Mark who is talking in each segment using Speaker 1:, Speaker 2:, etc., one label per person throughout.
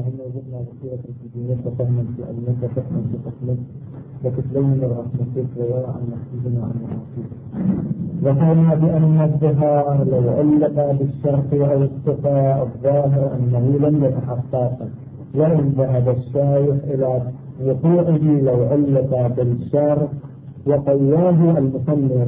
Speaker 1: اللهم ارزقنا بصيرة في دينك وفهما في علمك وفهما في حكمك وكتلين من رحمتك وورعا محفوظنا عن معاصيك. ذكرنا بأن الظهار لو علق بالشرط أو الصفة الظاهر أنه لم يتحقق، وإن ذهب الشارح إلى وقوعه لو علق بالشرط وقواه المصنف.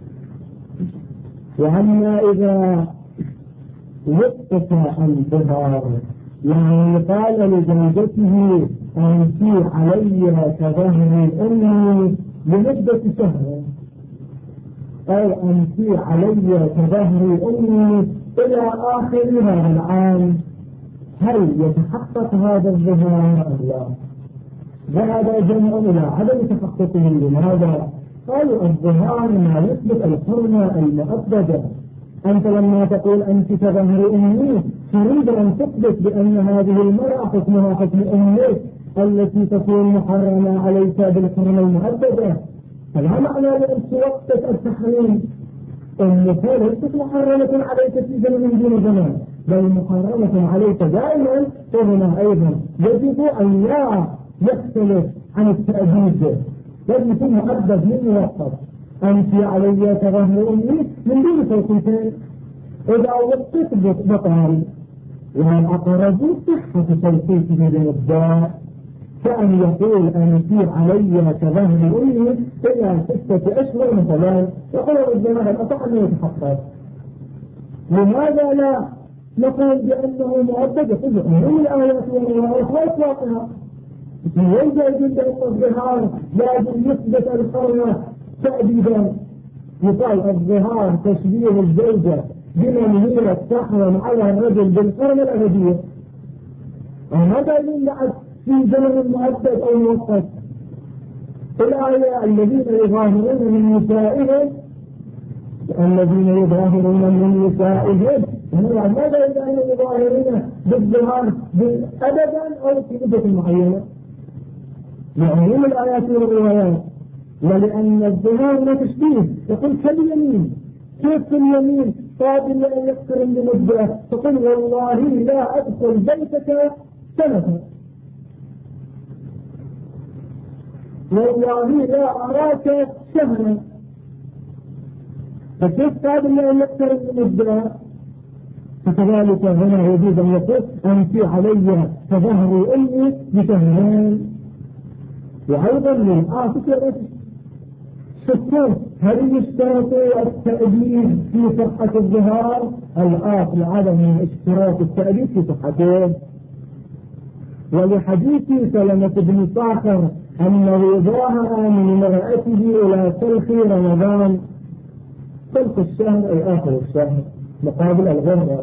Speaker 1: وأما إذا وقف الظهار يعني قال لزوجته أنت علي كظهر أمي لمدة شهر، أو أنت علي كظهر أمي إلى آخر هذا العام، هل يتحقق هذا الظهار أم لا؟ ذهب جمع إلى عدم تحققه. لماذا؟ قالوا الظهار ما يثبت الحرمة المؤبدة. أنت لما تقول أنت كظهر أمي تريد أن تثبت بأن هذه المرأة حكمها حكم أمك التي تكون محرمة عليك بالحرمة المؤبدة. فلا معنى لأن توقف التحريم. أمك ليست محرمة عليك في زمن دون زمان، بل محرمة عليك دائما. وهنا أيضا يجب أن لا يختلف عن التأديب، بل يكون مؤبد من موقف. أنت علي كظهر أمي من دون توقيتين. إذا وقت بطل والأقرب صحة توقيته بالإبداع، كأن يقول أنت علي كظهر أمي إلى 6 أشهر مثلا، يقول الجماعة الأصح أنه يتحقق. لماذا لا نقول بأنه مؤبد؟ يقول أمم الآيات والروايات وإطلاقها. ويجب أن الظهار لازم يثبت الحرمة تأديبا. يقال الظهار تشبيه الزوجة بمن هي تحرم على الرجل بالحرمة الأبدية. وماذا بعد في زمن مؤبد أو مؤقت؟ الآية الذين يظاهرون من نسائهم من نسائهم، ماذا إذا هم يظاهرون بالظهار أبدا أو في مدة معينة؟ لعموم الآيات والروايات. ولأن الظهار لا تشبيه. يقول كاليمين، كيف اليمين قابل أن يقترن لمدة؟ تقول والله لا أدخل بيتك سنة، والله لا أراك شهرا. فكيف قابل أن يقترن لمدة؟ فكذلك هنا يجوز أن يقول أنت علي كظهر أمي بشهرين. وأيضا من فكرة شكوك هل يشترط التأديب في صحة الظهار؟ الآخر عدم اشتراط التأديب في صحته. ولحديث سلمة بن صاخر أنه ظاهر من امرأته إلى سلخ رمضان، سلخ الشهر أي آخر الشهر مقابل الغرة.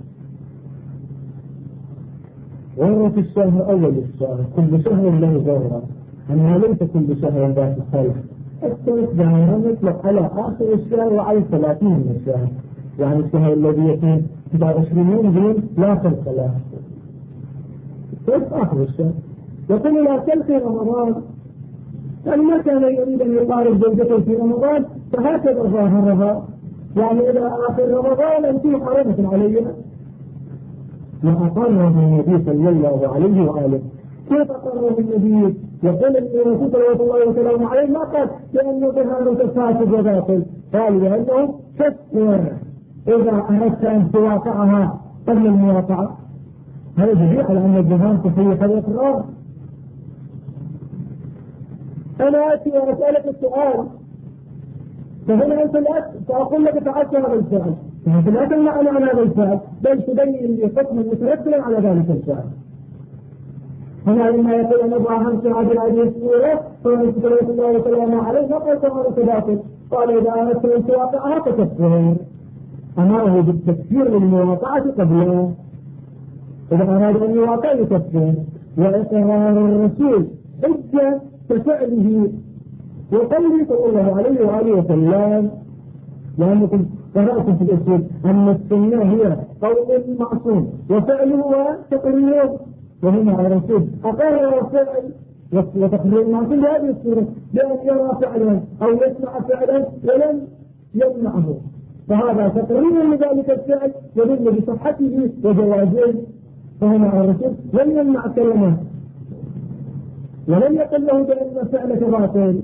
Speaker 1: غرة الشهر أول الشهر، كل شهر له غرة، أنها ليس كل شهر ذات الخلق. الثلث دائما يطلق على آخر الشهر وعلى 30 من الشهر، يعني الشهر الذي يكون 29 يوم لا خلق له، ثلث آخر الشهر. يقول لا تلقي رمضان، يعني ما كان يريد أن يقارب زوجته في رمضان فهكذا ظاهرها، يعني إلى آخر رمضان أنت حرمة علينا. وأقره النبي صلى الله عليه وآله. كيف أقره النبي؟ يقول الرسول صلى الله عليه وسلم عليه ما قال لأنه ظهار تفاسد وباطل، قال لأنه كفر إذا أردت أن تواقعها قبل المواقعة. هذا دليل على أن الظهار تصيح الإقرار. أنا أتي وأسألك السؤال، فهنا أنت لا فأقول لك تعشى هذا السؤال، فأنت لا تمنعني عن هذا السؤال، بل تبين لي حكما مترتبا على ذلك السؤال. هنا لما يقول أن أبراهام سعد هذه السورة فمن صلى الله عليه وسلم عليه فقال هذا تباطل. قال إذا أردت أن تواقعها فتكفر، أمره بالتكفير للمواقعة قبله. إذا أراد أن يواقع يكفر. وإقرار الرسول حجة كفعله وقوله صلى الله عليه وآله وسلم، لأنكم قرأتم في الأصول أن السنة هي قول معصوم وفعله وتقريره، وهنا الرسول أقر وفعل وتقرير المعصوم بهذه الصورة بأن يرى فعلا أو يسمع فعلا ولم يمنعه، فهذا تقرير لذلك الفعل يدل بصحته وجوازه. فهنا الرسول لم يمنع كلمه ولم يقل له بأن فعلك باطل.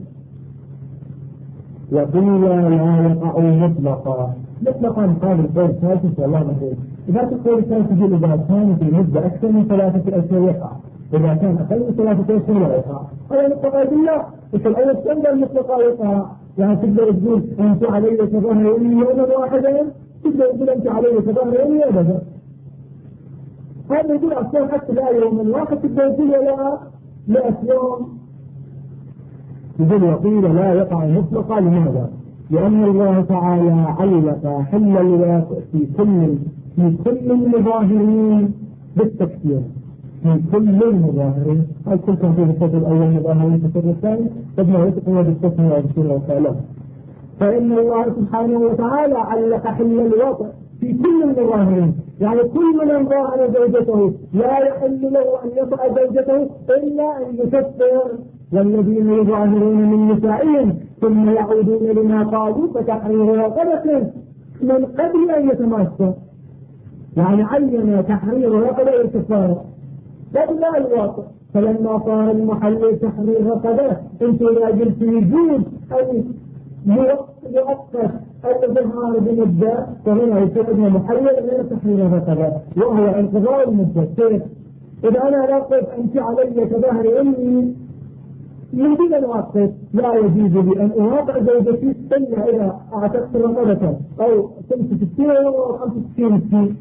Speaker 1: وقيل لا يقع مطلقا قال القول ثالث والله مهدود. إذا تقول ثالث تجي إذا كان في مدة أكثر من 3 أشهر يقع، إذا كان أقل من 3 أشهر لا يقع. هذا مطلقا بالله في الأول تنبع المطلقا يقع. يعني تقدر تقول أنت علي كظهر يومي يوما واحدا، تقدر تقول أنت علي كظهر يومي أبدا. هذا يقول أصلا حتى لا يوما واحد تقدر تقول ولا 100 يوم. يقول وقيل لا يقع مطلقا. لماذا؟ لأن الله تعالى علق حل الواقع في كل المظاهرين بالتكفير، في كل المظاهرين. هل كنتم في الفصل الأول مظاهرين في الفصل الثاني؟ قد ما يتقوا بالتكفير وبالسر والكلام. فإن الله سبحانه وتعالى علق حل الواقع في كل المظاهرين، يعني كل من ظاهر زوجته لا يحل له أن يطأ زوجته إلا أن يكفر. والذين يظاهرون من نسائهم ثم يعودون لما قالوا فتحرير رقبة من قبل أن يتماسوا، يعني عين تحرير رقبة الكفارة قبل الواقع. فلما صار المحل تحرير رقبة انت إذا قلت يجوز أن يؤقت الظهار بمدة، فهنا يصير محل غير تحرير رقبة وهو انقضاء المدة. كيف؟ إذا أنا لا قلت أنت علي كظهر أمي من دون الواقع لا يجوز لي أن أواقع زوجتي إلا إذا أعتقت رقبة أو 65 أو 65.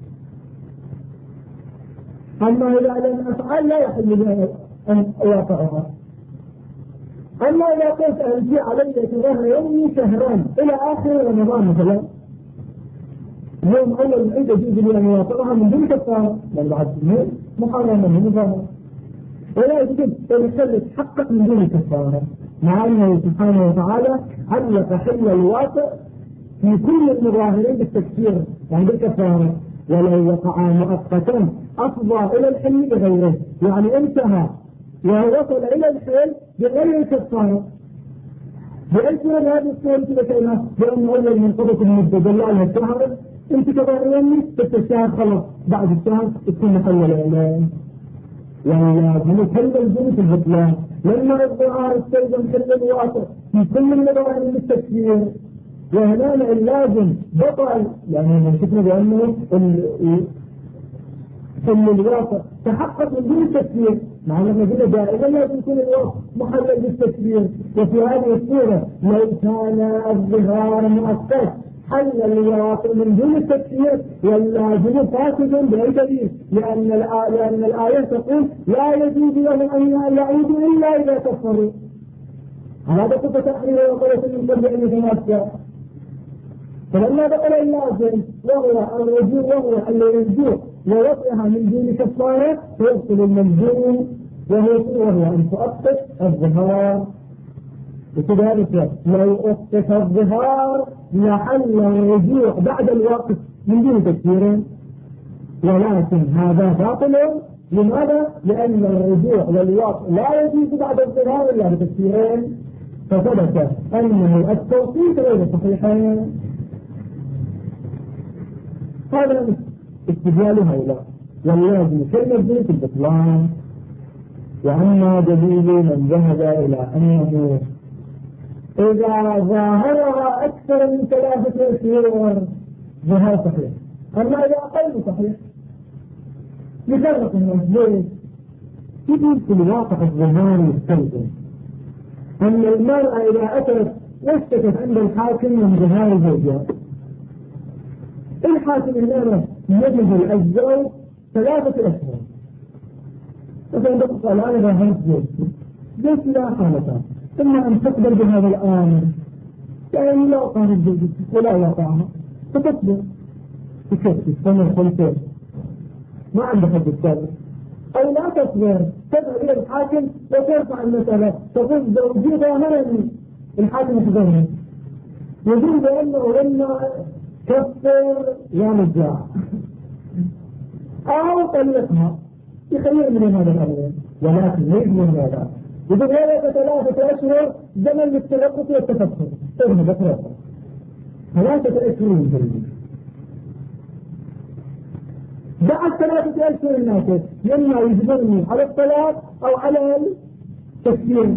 Speaker 1: أما إذا لم أفعل لا يحل لي أن أواقعها. أما إذا قلت أنت علي كظهر يومي شهران إلى آخر رمضان مثلا، يوم أول العيد يجوز لي أن أواقعها من دون كفارة، بل بعد سنين محرمة من نظامه، ولا يجب أن يخلص حقق من دون كفارة، مع أنه سبحانه وتعالى علق حل الواقع في كل المظاهرين بالتكفير يعني بالكفارة. ولو وقع مؤقتا أفضى إلى الحل بغيره، يعني انتهى ووصل إلى الحل بغير الكفارة. بأيسر هذه الصورة لكينا بأن أول من قبط المدة دلالها الشهر انت كظاهريني 6 شهر خلص، بعد الشهر تكون محل الإعلان. ولازم يحل الجنس البطلان لما الظهار استيضا حل الواقع في كل المظاهر بالتكفير. وهنا اللازم بطل، يعني شفنا بأنه حل الواقع تحقق من دون التكفير، مع أننا قلنا دائما لازم يكون الواقع محلل بالتكفير. وفي هذه الصورة لو كان الظهار مؤقت حل الواقع من دون التكفير واللازم فاسد بأي دليل، لأن الآية تقول لا يجوز لهم أن يعودوا إلا إذا كفروا. هذا قصة تحرير وقلة من قبل أن يتماسى. فلما بقل اللازم وهو الرجوع وهو الرجوع ووضعها من دون كفارة فيبطل الملزوم وهو أن تؤقت الظهار. وكذلك لو أسقط الظهار لحل الرجوع بعد الوقت من دون تكفير، ولكن هذا باطل. لماذا؟ لأن الرجوع والوقت لا يجوز بعد الظهار إلا بتكفيرين، فثبت أنه التوقيت غير صحيحين. هذا استدلال هؤلاء واللازم كالمبدئ في البطلان. وأما دليل من ذهب إلى أنه إذا ظاهرها أكثر من 3 أشهر ظهر صحيح، أما إذا أقل صحيح يفرق الناس. ليه؟ يقول في الواقع الظهار يستلزم أن المرأة إذا أتت واشتكت عند الحاكم من ظهار زوجها، الحاكم هنا يجب الزوج 3 أشهر. مثلا قال أنا ظهرت زوجتي لا حالتها، إما أن تقبل بهذا الآن يعني لا أقام الزوجة ولا يقعها فتصبر تكفي تستمر 5 ما عندها حد الثالث، أو لا تصبر تذهب إلى الحاكم وترفع المسألة تقول زوجي ظاهرني، الحاكم يتظاهر يقول بأنه لما كفر يا مجاع أو طلقها يخير من هذا الأمر، ولكن ليس من هذا. يقول هذا 3 أشهر زمن للتلقف والتفكر، اذهب اتركه 3 أشهر من جديد. بعد 3 أشهر الناس لما يجبرني على الطلاق أو على التكفير.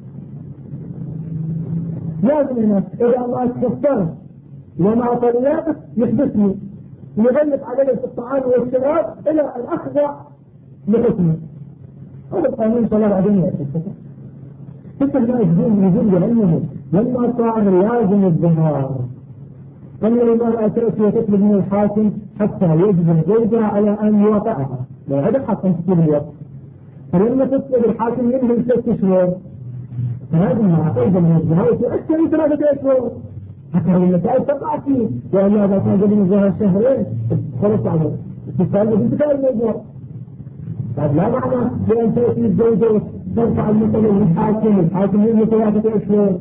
Speaker 1: لازم الناس إذا ما تكفرت وما طلقت يحبسني يغلق علي في الطعام والشراب إلى أن أخضع لحكمه. هذا القانون صلى الله عليه وسلم. فكر ما يجوز لأنه لما صار لازم الظهار أن المرأة تأتي وتطلب من الحاكم حتى يجبر زوجها على أن يوقعها، لا هذا حق أن تكون الوقت. فلما تطلب الحاكم ينهي 6 أشهر فهذا ما أيضا من الظهار أكثر من 3 أشهر حتى المسائل تقع فيه، وأن هذا كان قبل الظهر شهرين خلص عليه تسأل الموضوع. طيب لا معنى بأن تأتي الزوجة ترفع المثل الحاكم ينهي 3 أشهر.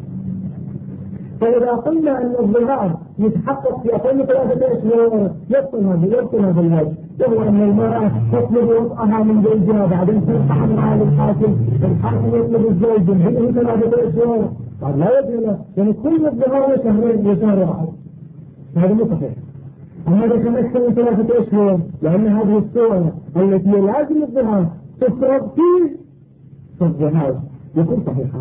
Speaker 1: فإذا قلنا أن الظهار يتحقق في أقل 3 أشهر يبطل هذا الوجه، وهو أن المرأة تطلب وطئها من زوجها بعدين ترفع معها للحاكم يطلب الزوج منه 3 أشهر. طيب لا وجه له، يعني كل الظهار شهرين وشهر واحد، هذا مو صحيح. أما إذا كان أكثر من 3 أشهر لأن هذه الصورة التي لازم الظهار تفرض في الظهار يكون صحيحا.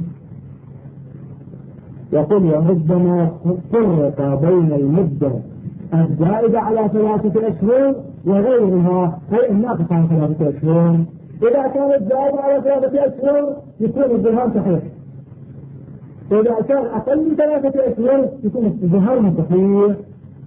Speaker 1: يقول وربما فرق بين المدة الزائدة على 3 أشهر وغيرها أي الناقصة عن 3 أشهر. إذا كانت زائدة على 3 أشهر يكون الظهار صحيح، إذا كان أقل من 3 أشهر يكون الظهار من صحيح.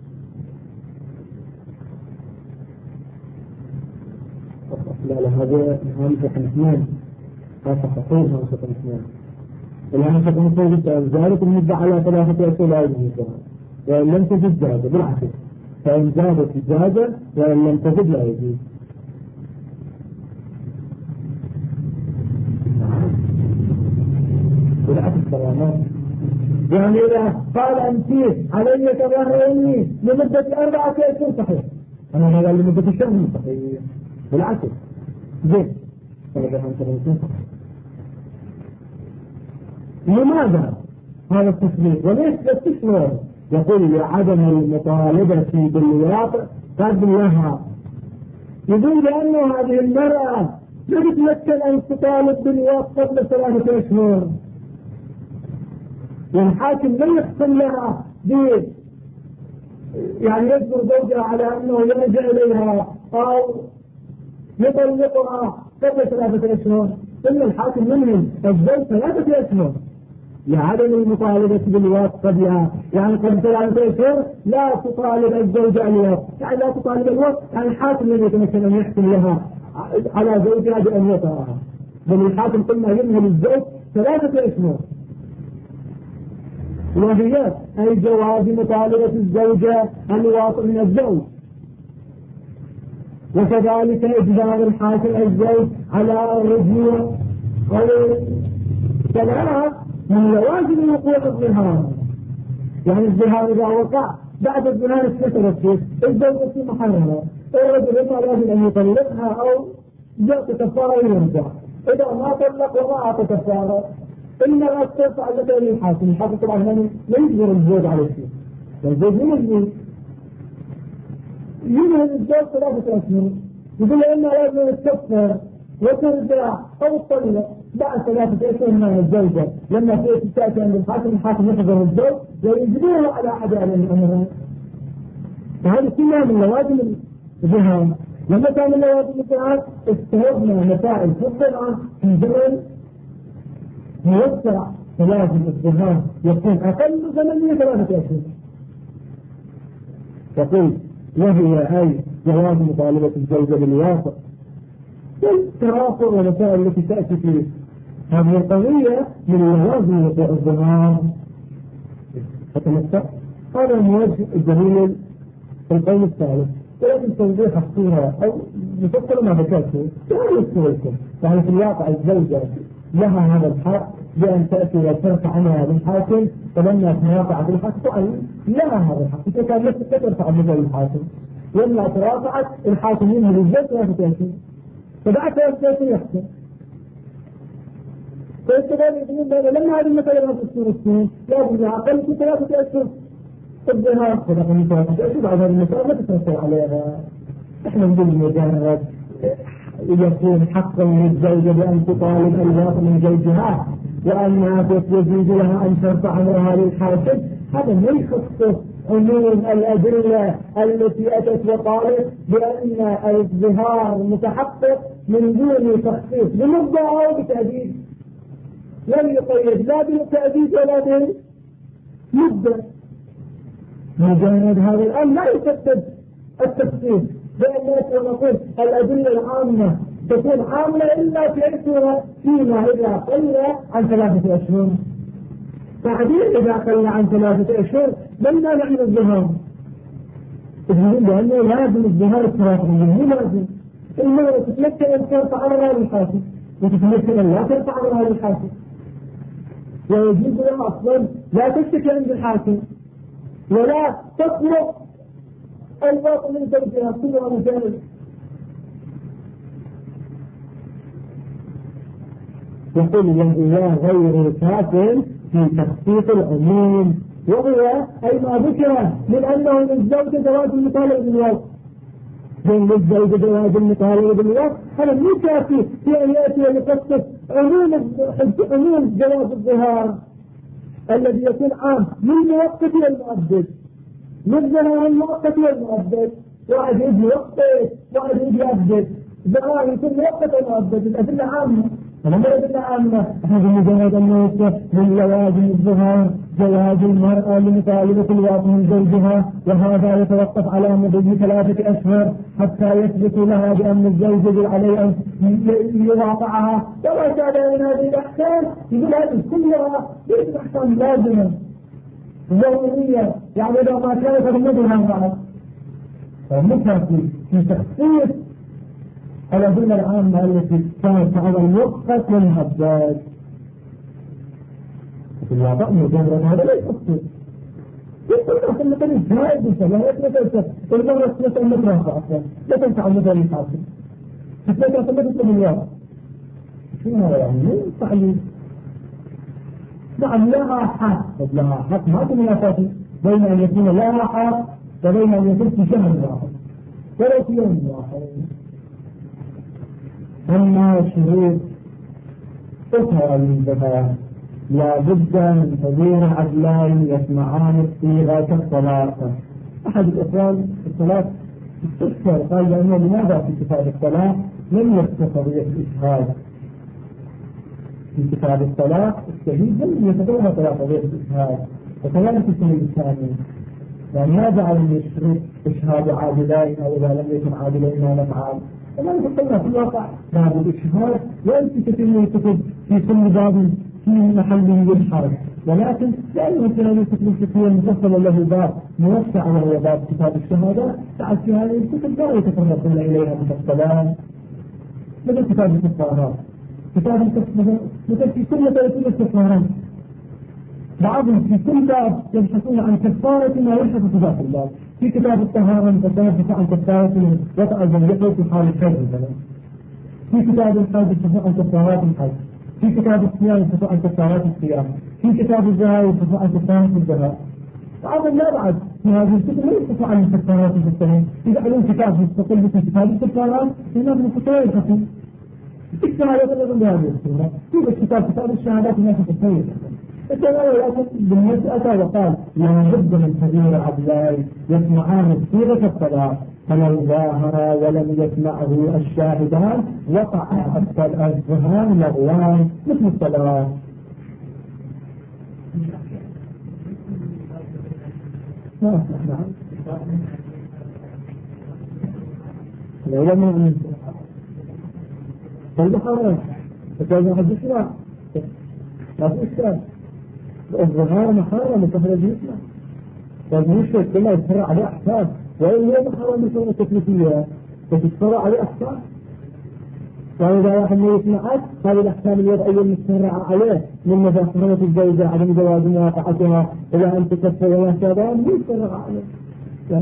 Speaker 1: لا هذا همسة 2 هذا صحيح همسة 2 الآن ستنصر ذلك المدة على 3 أشهر لا يجوز الظهار، وإن لم تجد جاز بالعكس، فإن زادت جاز وإن لم تجد لا يجوز. بالعكس كلامات يعني إذا قال أنت علي تظاهرني لمدة 4 أشهر صحيح، أنا هذا لمدة الشهر صحيح بالعكس زين. لماذا هذا التصريح وليس للتشمير؟ يقول لعدم المطالبة بالواقع قبلها. يقول لأنه هذه المرأة لا تتمكن أن تطالب بالواقع قبل 3 أشهر، والحاكم لا يحكم لها يعني يجبر زوجها على أنه يرجع إليها أو يطلقها قبل 3 أشهر، إن الحاكم منهم الزوج 3 أشهر لعدم المطالبة بالوقت قبلها. يعني قبل 3 أشهر لا تطالب الزوجة الوقت، يعني لا تطالب الوقت، يعني الحاكم لم يتمكن أن يحكم لها على زوجها بأن يطأها، بل الحاكم قلنا ينهي للزوج 3 أشهر، وهي أي جواز مطالبة الزوجة الواطئ من الزوج، وكذلك إجبار الحاكم الزوج على الرجوع أو الصلاة من لوازم وقوع الظهار. يعني الظهار إذا وقع بعد الظهار اتكسرت فيه الزوجة في محرمة، الرجل إما لازم أن يطلقها أو يعطي كفارة ويرجع. إذا ما طلق وما أعطى كفارة إلا لا ترفع لدى للحاكم. الحاكم طبعا لا يجبر الزوج على شيء، الزوج ينهي الزوج 3 أشهر، يقول له إما لازم تكفر وترجع أو تطلق بعد 3 أشهر من الزوجة. لما تأتي عند الحاكم يحضر الزوج ويجبره على أداء الأمر. فهذه كلها من لوازم الظهار. لما كان من لوازم الظهار استهدنا مسائل فقهية في زمن موسع، فلازم الظهار يكون أقل زمن من 3 أشهر. تقول وهي أي جواز مطالبة الزوجة بالوافق والترافع والمسائل التي تأتي في هذه القضية من لوازم الظهار. فتمسك هذا الموجه الجميل في القول الثالث، ولكن توضيح الصورة أو نفصل ما ذكرته يعني الصورة. يعني في الواقع الزوجة لها هذا الحق بأن تأتي وترفع عنها بالحاكم، فلما ترافع بالحاكم فأن لها هذا الحق، إذا كان نفسك ترفع عنها بالحاكم، لما ترافعت الحاكم منها بالزوج لا تأتي، فبعد 3 أشهر يحكم. فالسبب يقولون لما هذه المسألة ما تصير السنين لازم أقل من 3 أشهر الظهار، فنحن من 3 أشهر بعد هذه المسألة ما تتنسى عليها. احنا نقول مجرد يكون حقا للزوجة بأن تطالب الواقع من زوجها وأنها يجوز لها أن ترفع أمرها للحاكم، هذا ما يخصص عموم الأدلة التي أتت وقالت بأن الظهار متحقق من دون تخصيص بمدة أو بتأديب، لم يقيد لا بالتأديب ولا بالمدة. مجرد هذا الأمر لا يسبب التخصيص، لأن نقول الأدلة العامة تكون عامة إلا في أسرة فيما إذا قل عن 3 أشهر، تعديل إذا قل عن 3 أشهر لم نعنى الظهار، لأنه لازم الظهار التراكمي مو لازم المرأة تتمكن أن ترفع أمرها للحاكم وتتمكن أن لا ترفع أمرها للحاكم، ويجوز لها أصلا لا تشتكي عند الحاكم ولا تطلب الباطل من زوجها كلها مثال. يقول الانبياء غير كافٍ في تخصيص العموم، وهو أي ما ذكر من أنه للزوجة جواز المطالبة بالوقت، من للزوجة جواز المطالبة بالوقت هذا مو كافي في أن يأتي ويخصص عموم جواز الظهار الذي يكون عام من المؤقت إلى المؤبد، من زمان المؤقت إلى المؤبد، واحد يجي يوقت واحد يجي يؤبد، زمان يكون مؤقت ومؤبد، الأدلة عامة. فلما الأدلة عامة هذا مجرد أن من لوازم الظهار جواز المرأة لمطالبة الواقع من زوجها، وهذا يتوقف على مضي 3 أشهر حتى يثبت لها بأن الزوج يجب عليه أن يواقعها، وما كان من هذه الأحكام يقول هذه كلها ليست أحكام لازمة ضرورية، يعني إذا ما كانت فمدها معه فمكافي في تخصيص الأدلة العامة التي كانت على المؤقت والمؤبد. في الواقع مجرد هذا لا يخصص يقول لك مثلا جائز لا يتمثل المرة مثل المترافع أصلا لا تنفع مثل الحاكم تتمثل مثل الواقع شو هذا يعني تعليم. نعم لها حق ما في منافاة بين أن يكون لها حق وبين أن يكون في شهر واحد ولو في يوم واحد. أما شروط أخرى للزكاة لا بد من حضور عدلين يسمعان الصيغة كالصلاة. أحد الأخوان في الصلاة استفسر قال لأنه لماذا في كتاب الصلاة لم يذكر قضية الإشهاد؟ في كتاب الصلاة الشهيد لم يتكلم على قضية الإشهاد، وكذلك في الشهيد الثاني يعني ما جعل من الشروط إشهاد عادلين أو إذا لم يكن عادلين ما نفعل. وما نتكلم في الواقع باب الإشهاد وأنت كثير كتب في كل باب في محل يشهد، ولكن لأنه كان الكتب الفقهية المفصلة له باب موسع وهو باب كتاب الشهادة، تعال في هذه الكتب لا يتطرقون إليها مفصلان مثل كتاب الكفارات. كتاب الكفارات مثل في كل 30 كفارات بعضهم في كل باب يبحثون عن كفارة ما يحدث في ذات الباب. في كتاب الطهارة يبحث عن كفارة وضع الزوجة في حال الحج مثلا، في كتاب الحج يبحث عن كفارات الحج، في كتاب الصيام يبحث عن كفارات الصيام، في كتاب الزهاء يبحث عن كفارات الزهاء. بعضهم لا بعد في هذه الكتب لا يبحث عن الكفارات المستقيم، يجعلون كتاب مستقل في كتاب الكفارات في نظم الكفارات يبحثون الشهادات التي بهذه الصورة. في كتاب الشهادات الناس التسويق لكن بالمسألة وقال لا بد من حضور عدلين يسمعان صيغة الطلاق، فلو ظاهر ولم يسمعه الشاهدان وقع الظهران لغوان مثل الطلاق. العلماء البحرين فكان حدثنا ما في إشكال الظهار محرم متفرج يسمع فالمشكلة كلها يتفرع عليه أحكام، وإن هي محرم مثل التكليفية فتتفرع عليه أحكام، وإذا واحد ما يسمعك هذه الأحكام الوضعية المتفرعة عليه من مفاهمة الزوجة عدم جواز مواقعتها إذا أن تكفر وهكذا يتفرع عليه.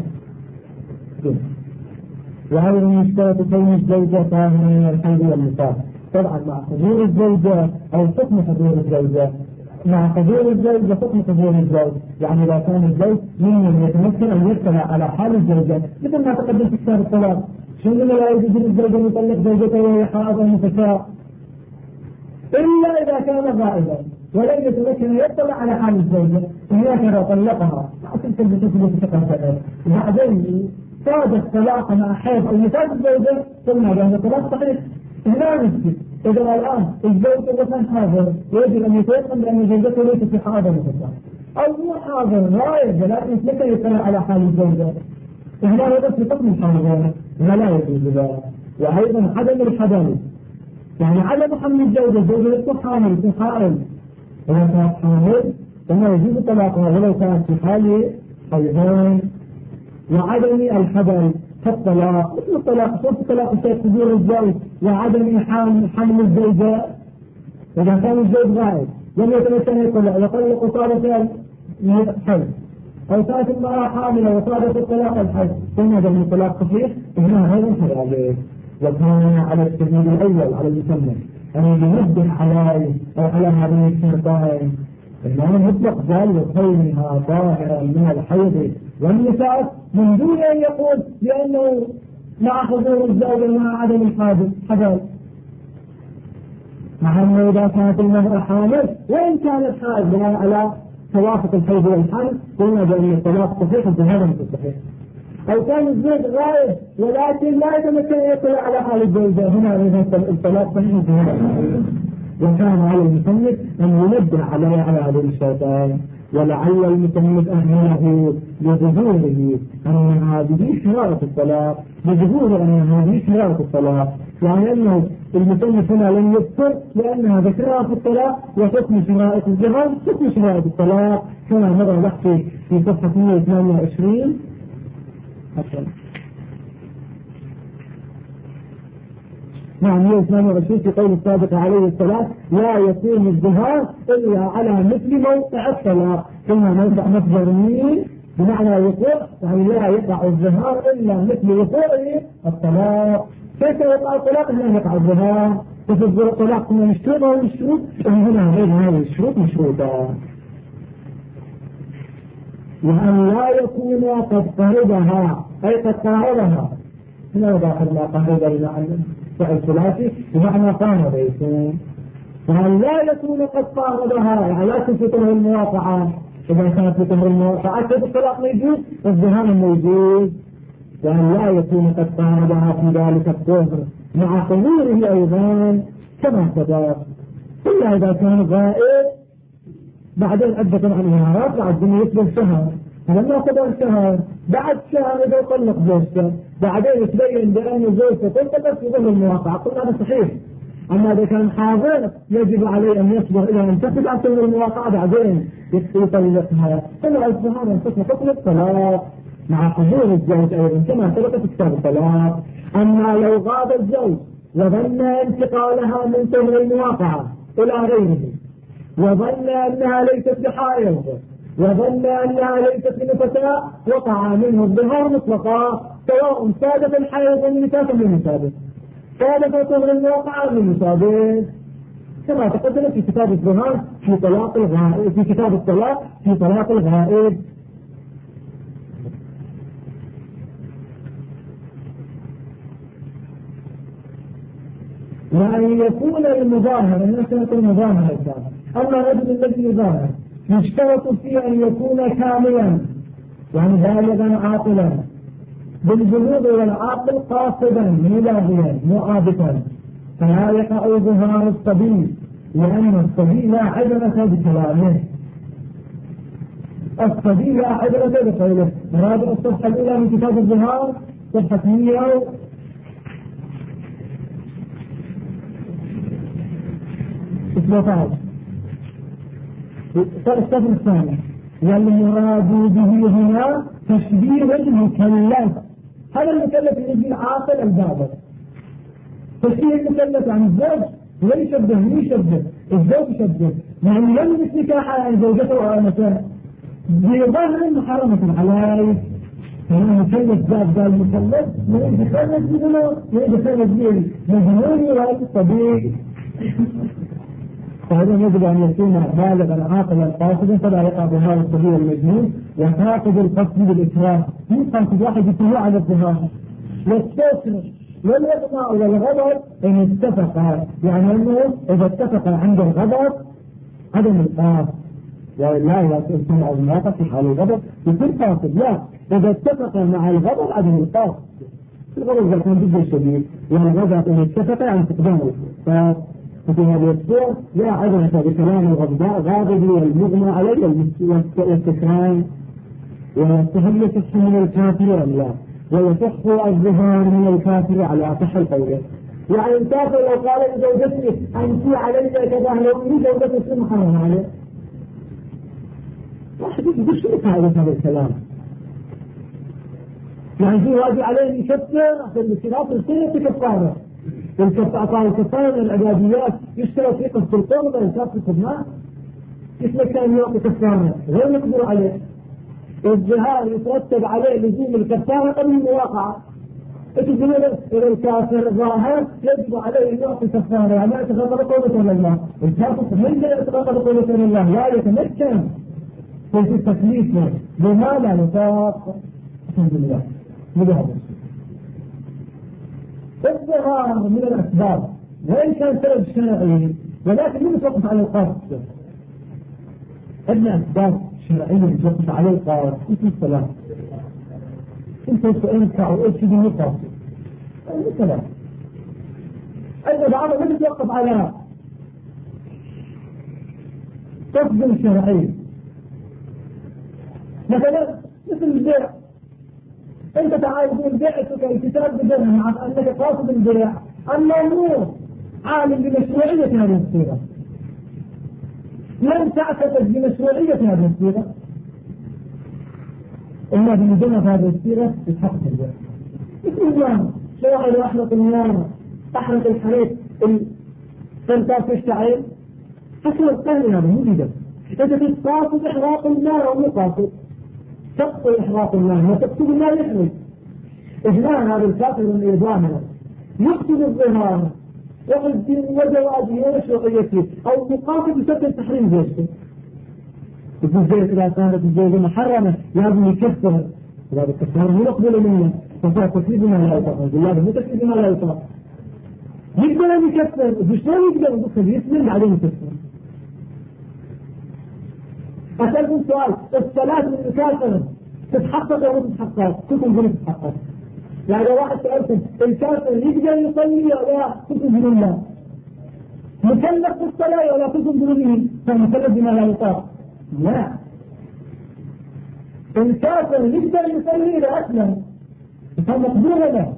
Speaker 1: وهذه المشكلة كون الزوجة طاهرة من الحيض والنفاس. طبعا مع حضور الزوجة أو حكم حضور الزوجة، مع حضور الزوجة حكم حضور الزوج، يعني إذا كان الزوج ممن يتمكن أن يطلع على حال الزوجة مثل ما تقدم في كتاب الطلاق إنما لا يجوز للزوج أن يطلق زوجته وهي حائض نفساء إلا إذا كان غائبا ولم يتمكن أن يطلع على حال الزوجة، هناك إذا طلقها تلك بتثبت تقدم بعدين صادف طلاق مع حيض أو نفاس الزوجة ثم بأن الطلاق صحيح. هنا نسبة إذا الآن الزوج إذا كان حاضر يجب أن يتيقن بأن زوجته ليست في حاضر نفسها أو مو حاضر غائب ولكن متى يطلع على حال الزوجة، هنا هذا في حكم الحاضر ولا يجوز ذلك. وأيضا عدم الحضانة يعني عدم حمل الزوجة يكون حامل في حائل، إذا كانت حامل فما يجوز طلاقها ولو كانت في حال حيضان. وعدم الحبل كالطلاق مثل الطلاق صوت الطلاق تدور الزوج وعدم حمل الزوجة إذا كان الزوج غائب لم يتمكن يطلق يطلق وصادت الحيض أو كانت المرأة حاملة وصادت الطلاق الحيض ثم هذا الطلاق صحيح هنا غير حلال. وكان على السبيل الأول على المسمى أن ينبه على هذه الشرطين إنه مطلق ذلك كونها ظاهرا من الحيض والنفاس من دون أن يقول لأنه مع حضور الزوج ومع عدم الحدث، مع أنه إذا كانت المرأة حامل وإن كانت حائض بناء على توافق الحيض والحمل قلنا بأن الطلاق صحيح بهذا الصحيح. أو كان الزوج غائب ولكن لا يتمكن أن يطلع على حال الزوجة هنا الطلاق صحيح بهذا. وكان على المصنف أن ينبه على هذه الشرطين ولعل المصنف أهله لظهوره أن هذه شرائط الطلاق لظهور أن هذه شرائط الطلاق يعني أنه المصنف هنا لم يذكر لأنها ذكرها في الطلاق وحكم شرائط الزواج حكم شرائط الطلاق كما مر بحثي في صفحة 128 نعم 128 في قول السابق عليه السلام لا يكون الظهار إلا على مثل موقع الطلاق ثم موقع مصدر مين بمعنى وقوع يعني لا يقع الظهار إلا مثل وقوع الطلاق. كيف يقع الطلاق هنا يقع الظهار وفي الطلاق كنا مشروطة والشروط هنا غير هذه الشروط مشروطة. وأن لا يكون قد قربها أي قد قاربها هنا يضاحل ما قرب فعل ثلاثي بمعنى قام بيكون وأن لا يكون قد قاربها يعني لا تكون في طهر المواقعة إذا كانت في طهر المواقعة كيف الطلاق موجود والظهار موجود. وأن لا يكون قد قاربها في ذلك الطهر مع حضوره أيضا كما سبق إلا إذا كان غائب بعدين عدة عن الإمارات بعد أن يكبر شهر فلما قضى الشهر بعد شهر إذا طلق زوجته بعدين يتبين بأن زوجته طلقت في ظهر المواقعة قلنا هذا صحيح. أما إذا كان حاضر يجب عليه أن يصبر إلى أن تثبت عن ظهر المواقعة بعدين يطلقها فلا الظهار ينتصر حكم الطلاق مع حضور الزوج أيضا كما سبق في كتاب الطلاق. أما لو غاب الزوج وظن انتقالها من ظهر المواقعة إلى غيره وظن أنها ليست بحائض وظن أنها ليست بنفساء وقع منه الظهار مطلقا سواء سادت الحيض من نفاس من نفاس سادت طهر المواقعة من نفاس كما تقدم في كتاب الظهار في طلاق الغائب في كتاب الطلاق في طلاق الغائب. وأن يكون المظاهر الناس يكون مظاهر أما الرجل الذي يظاهر يشترط فيه أن يكون كاملا يعني بالغا عاقلا بالبلوغ والعاقل قاصدا ملاغيا مؤابتا فلا يقع ظهار الصبي لأن الصبي لا عبرة بكلامه الصبي لا عبرة بقوله. راجع الصفحة الأولى من كتاب الظهار صفحة 100 الصفر الثاني والمراد به هنا تشبيه المكلف هذا المكلف الذي عاقل البالغ تشبيه المكلف عن الزوج يشبه الزوج يشبه يعني يلبس نكاح عن زوجته او مثلا بظاهر محرمة عليه فهو مكلف ذات المكلف ويتخلف بدونه ويتخلف بالمجنون والطبيعي فهذا يجب أن يكون بالغا عاقلا قاصدا فلا يقع ظهار الصبي المجنون وفاقد القصد بالإكراه من قصد واحد يكون على الظهار والسكر والإغماء والغضب إن اتفقا، يعني أنه إذا اتفق عند الغضب عدم القاصد، لا يكون أو المواقف في حال الغضب يكون قاصد، لا إذا اتفق مع الغضب عدم القاصد. الغضب إذا كان جدا شديد والغضب إن اتفق عن فقدانه، ففي هذه الصور لا عبرة بكلام الغضباء غاضب والمغمى عليه والسكران، وهل يصح من الكافر أم لا؟ ويصح الظهار من الكافر على أصح القول. يعني الكافر لو قال لزوجته أنت علي كذا لو أني زوجته محرم عليه، واحد يقول شو فائدة هذا الكلام؟ يعني في واجب عليه يكفر عشان الاختلاف السنة كفارة، الكفارة من العباديات يشترط في قصة القول ولا يشترط في الخدمات، اسمه كان يعطي كفارة غير يقدر عليه. الظهار يترتب عليه لزوم الكفارة قبل المواقعة. تقول إذا الكافر ظاهر يجب عليه أن يعطي كفارة، يعني لا يتغضب قوله الله، الكافر من لا يتغضب قوله الله لا يتمكن في التكليف بما لا يطاق. الحمد لله. مجهد الظهار من الأسباب وإن كان سبب شرعي، ولكن من يتوقف على القصد. ابن أسباب شرعية يتوقف على القصد اسم السلام. انت سألتع وإيش يجي القصد السلام. أيضا بعض من يتوقف على قصد شرعي، مثلا مثل البيع، انت تعال تقول بعتك الكتاب بدرهم مع انك قاصد البيع، اما مو عالم بمشروعية هذه الصيغة، لم تعتقد بمشروعية هذه الصيغة، اما بمجرد هذه الصيغة يتحقق البيع. بسم الله شاعر احرق النار، احرق الحريق، الفلتات تشتعل، حسب الثاني هذا مو جدا. انت تقاصد احراق النار او مو قاصد؟ تقصد احراق النار ما تقصد النار يحرق. إجماع هذا الكافر من إيضاحنا يقصد الظهار وجوازه ومشروعيته أو مقاصد يسبب تحريم زوجته. الزوجة إذا كانت الزوجة محرمة لازم يكفر، هذا الكفار مو مقبول منه، فهو تكفير بما لا يطاق، بالله مو تكفير بما لا يطاق. يقدر أن يكفر، شلون يقدر يسلم بعدين يكفر. أسألكم سؤال، الصلاة من الكافر تتحقق أو تتحقق؟ كنتم تقولون تتحقق. يعني لو واحد سألتم الكافر يقدر يصلي ولا كنتم تقولون لا؟ مكلف بالصلاة ولا كنتم تقولون فمكلف بما لا يطاق؟ لا. الكافر يقدر يصلي إذا أسلم فمقبول له،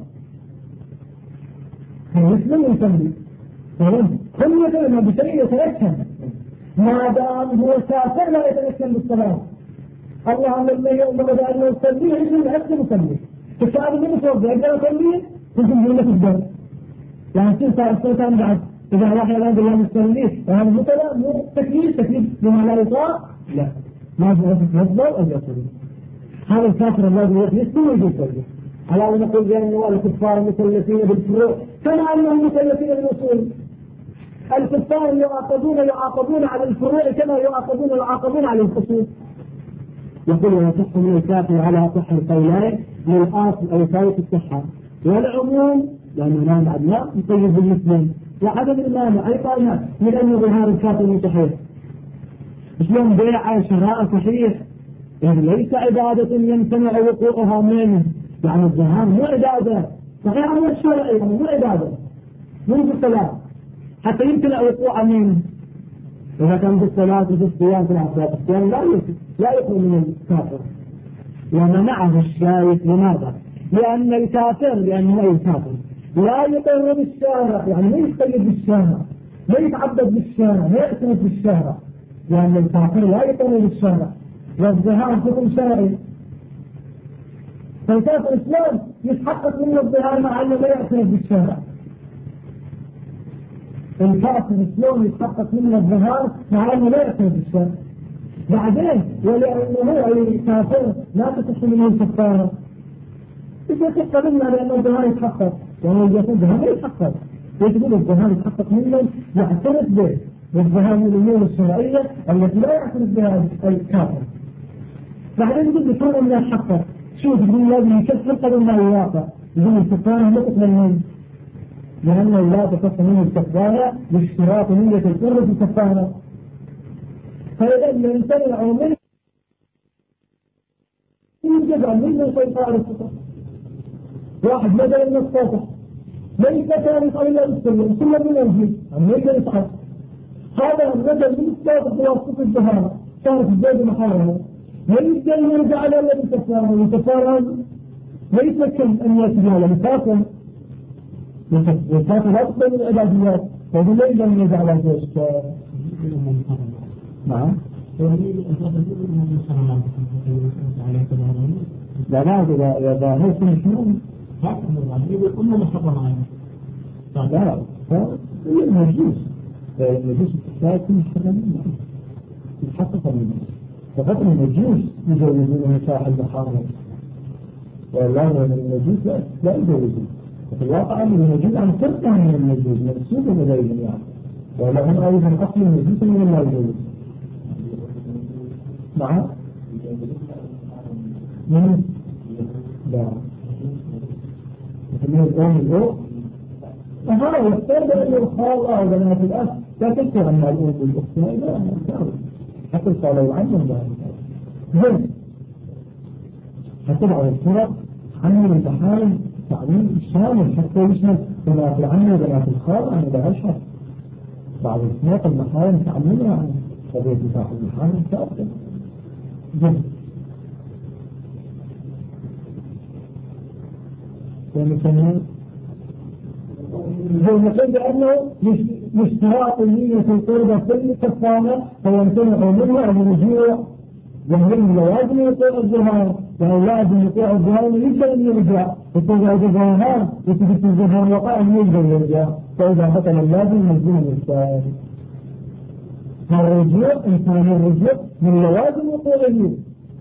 Speaker 1: فيسلم ويصلي، كل يسلم بشيء يتمكن ما دام هو كافر لا يتمكن بالصلاة. اللهم لما يؤمر بأنه يصلي يجب أن يصلي. فالشعب من يتوضع يقدر يصلي يمكن يقول لك الدم، يعني صار السلطان بعد إذا واحد الآن بالله مصلي وهذا مثلا مو تكليف بما لا يطاق، لا ما يتوضا أو يصلي. هذا الكافر الذي يسلم ويجب يصلي، على أن نقول بأن الكفار مكلفين بالفروع كما أنهم مكلفين بالأصول. الكفار يعاقبون على الفروع كما يعاقبون على الأصول. يقول ويصح من الكافر على صح القولين من الأصل أو فائدة الصحة، والعموم لأنه لا معنى يقيد بالمسلم، وعدم المانع أي قائمة من أن ظهار الكافر صحيح. شلون بيع شراء صحيح؟ يعني ليس عبادة يمتنع وقوعها منه، يعني الظهار مو عبادة صحيح، مو شرعي، مو عبادة منذ الصلاة حتى يمتنع وقوعها منه. إذا كان بالصلاة وفي الصيام في العصر الصيام لا يخرج من الكافر، ومنعه الشايف. لماذا؟ لأن الكافر لا يقر بالشارع، يعني ما يتقيد بالشارع، ما يتعبد بالشارع، ما يعتمد بالشارع، لأن الكافر لا يقر بالشارع، والظهار حكم شرعي. فالكافر الإسلام يتحقق منه الظهار مع أنه لا يعتمد بالشارع. الكافر الإسلام يتحقق منه الظهار مع أنه لا يعتمد بالشارع. بعدين ولأنه الكافر لا تصح منه الكفارة، إذا تحقق منه لأنه الظهار يتحقق، يعني إذا كان الظهار لا يتحقق، يجب الظهار يتحقق منه يعترف به، والظهار من الأمور الشرعية التي لا يعترف بها الكافر. بعدين يقول بفرق من يتحقق، شو تقول لازم يكفر قبل ما يواقع، يقول الكفارة لا تقبل لأنه لا تصح منه الكفارة لاشتراط نية القرب في الكفارة. فإذا الإنسان العمومي يوجد عن منه سيطار السطح. واحد مثلا من السطح ليس كان يفعل إلا بالسلم من الجيد عن ليس يفعل هذا الرجل من السطح بواسطة الجهالة صارت الزوج محارمة ليس أن يرجع على الله بالكفارة والكفارة ليس كم أن يأتي على مسافة مسافة لا تقبل من العباديات وهو ليس أن يرجع على ذلك. نعم لا إذا هو سنشون
Speaker 2: كنا محرم عليه
Speaker 1: لا المجوس الكفار كل محرمين يتحقق منه فقط المجوس يجوزون النساء المحرم والله من المجوس لا يجوزون وفي الواقع المجوس عن فرقة من المجوس منسوبة لديهم يعني ولهم أيضا أصل المجوس من الله يجوز. نعم لا مثل الأم الأخت وهذا يختار بأن الخالة وبنات الأخ لا تذكر أن الأم والأخت لا حتى الصلاة عنهم لا حتى بعض الفرق عمل المحارم تعليم شامل حتى يشمل بنات العم وبنات الخال عن بهالشر بعض الفرق المحارم تعليمها عن قضية نكاح المحارم كافة جدا ونسميه نقول بأنه مشتراط النية في القربة كل كفارة فيمتنع منها الرجوع وهم لازم يطيع الظهار يعني لازم يطيع الظهار يقدر أن يرجع وإذا الظهار يثبت الظهار وقع أن يقدر يرجع فإذا بطل لازم يلزم الإنسان فالرجوع إنسان الرجوع من لوازم وقوعه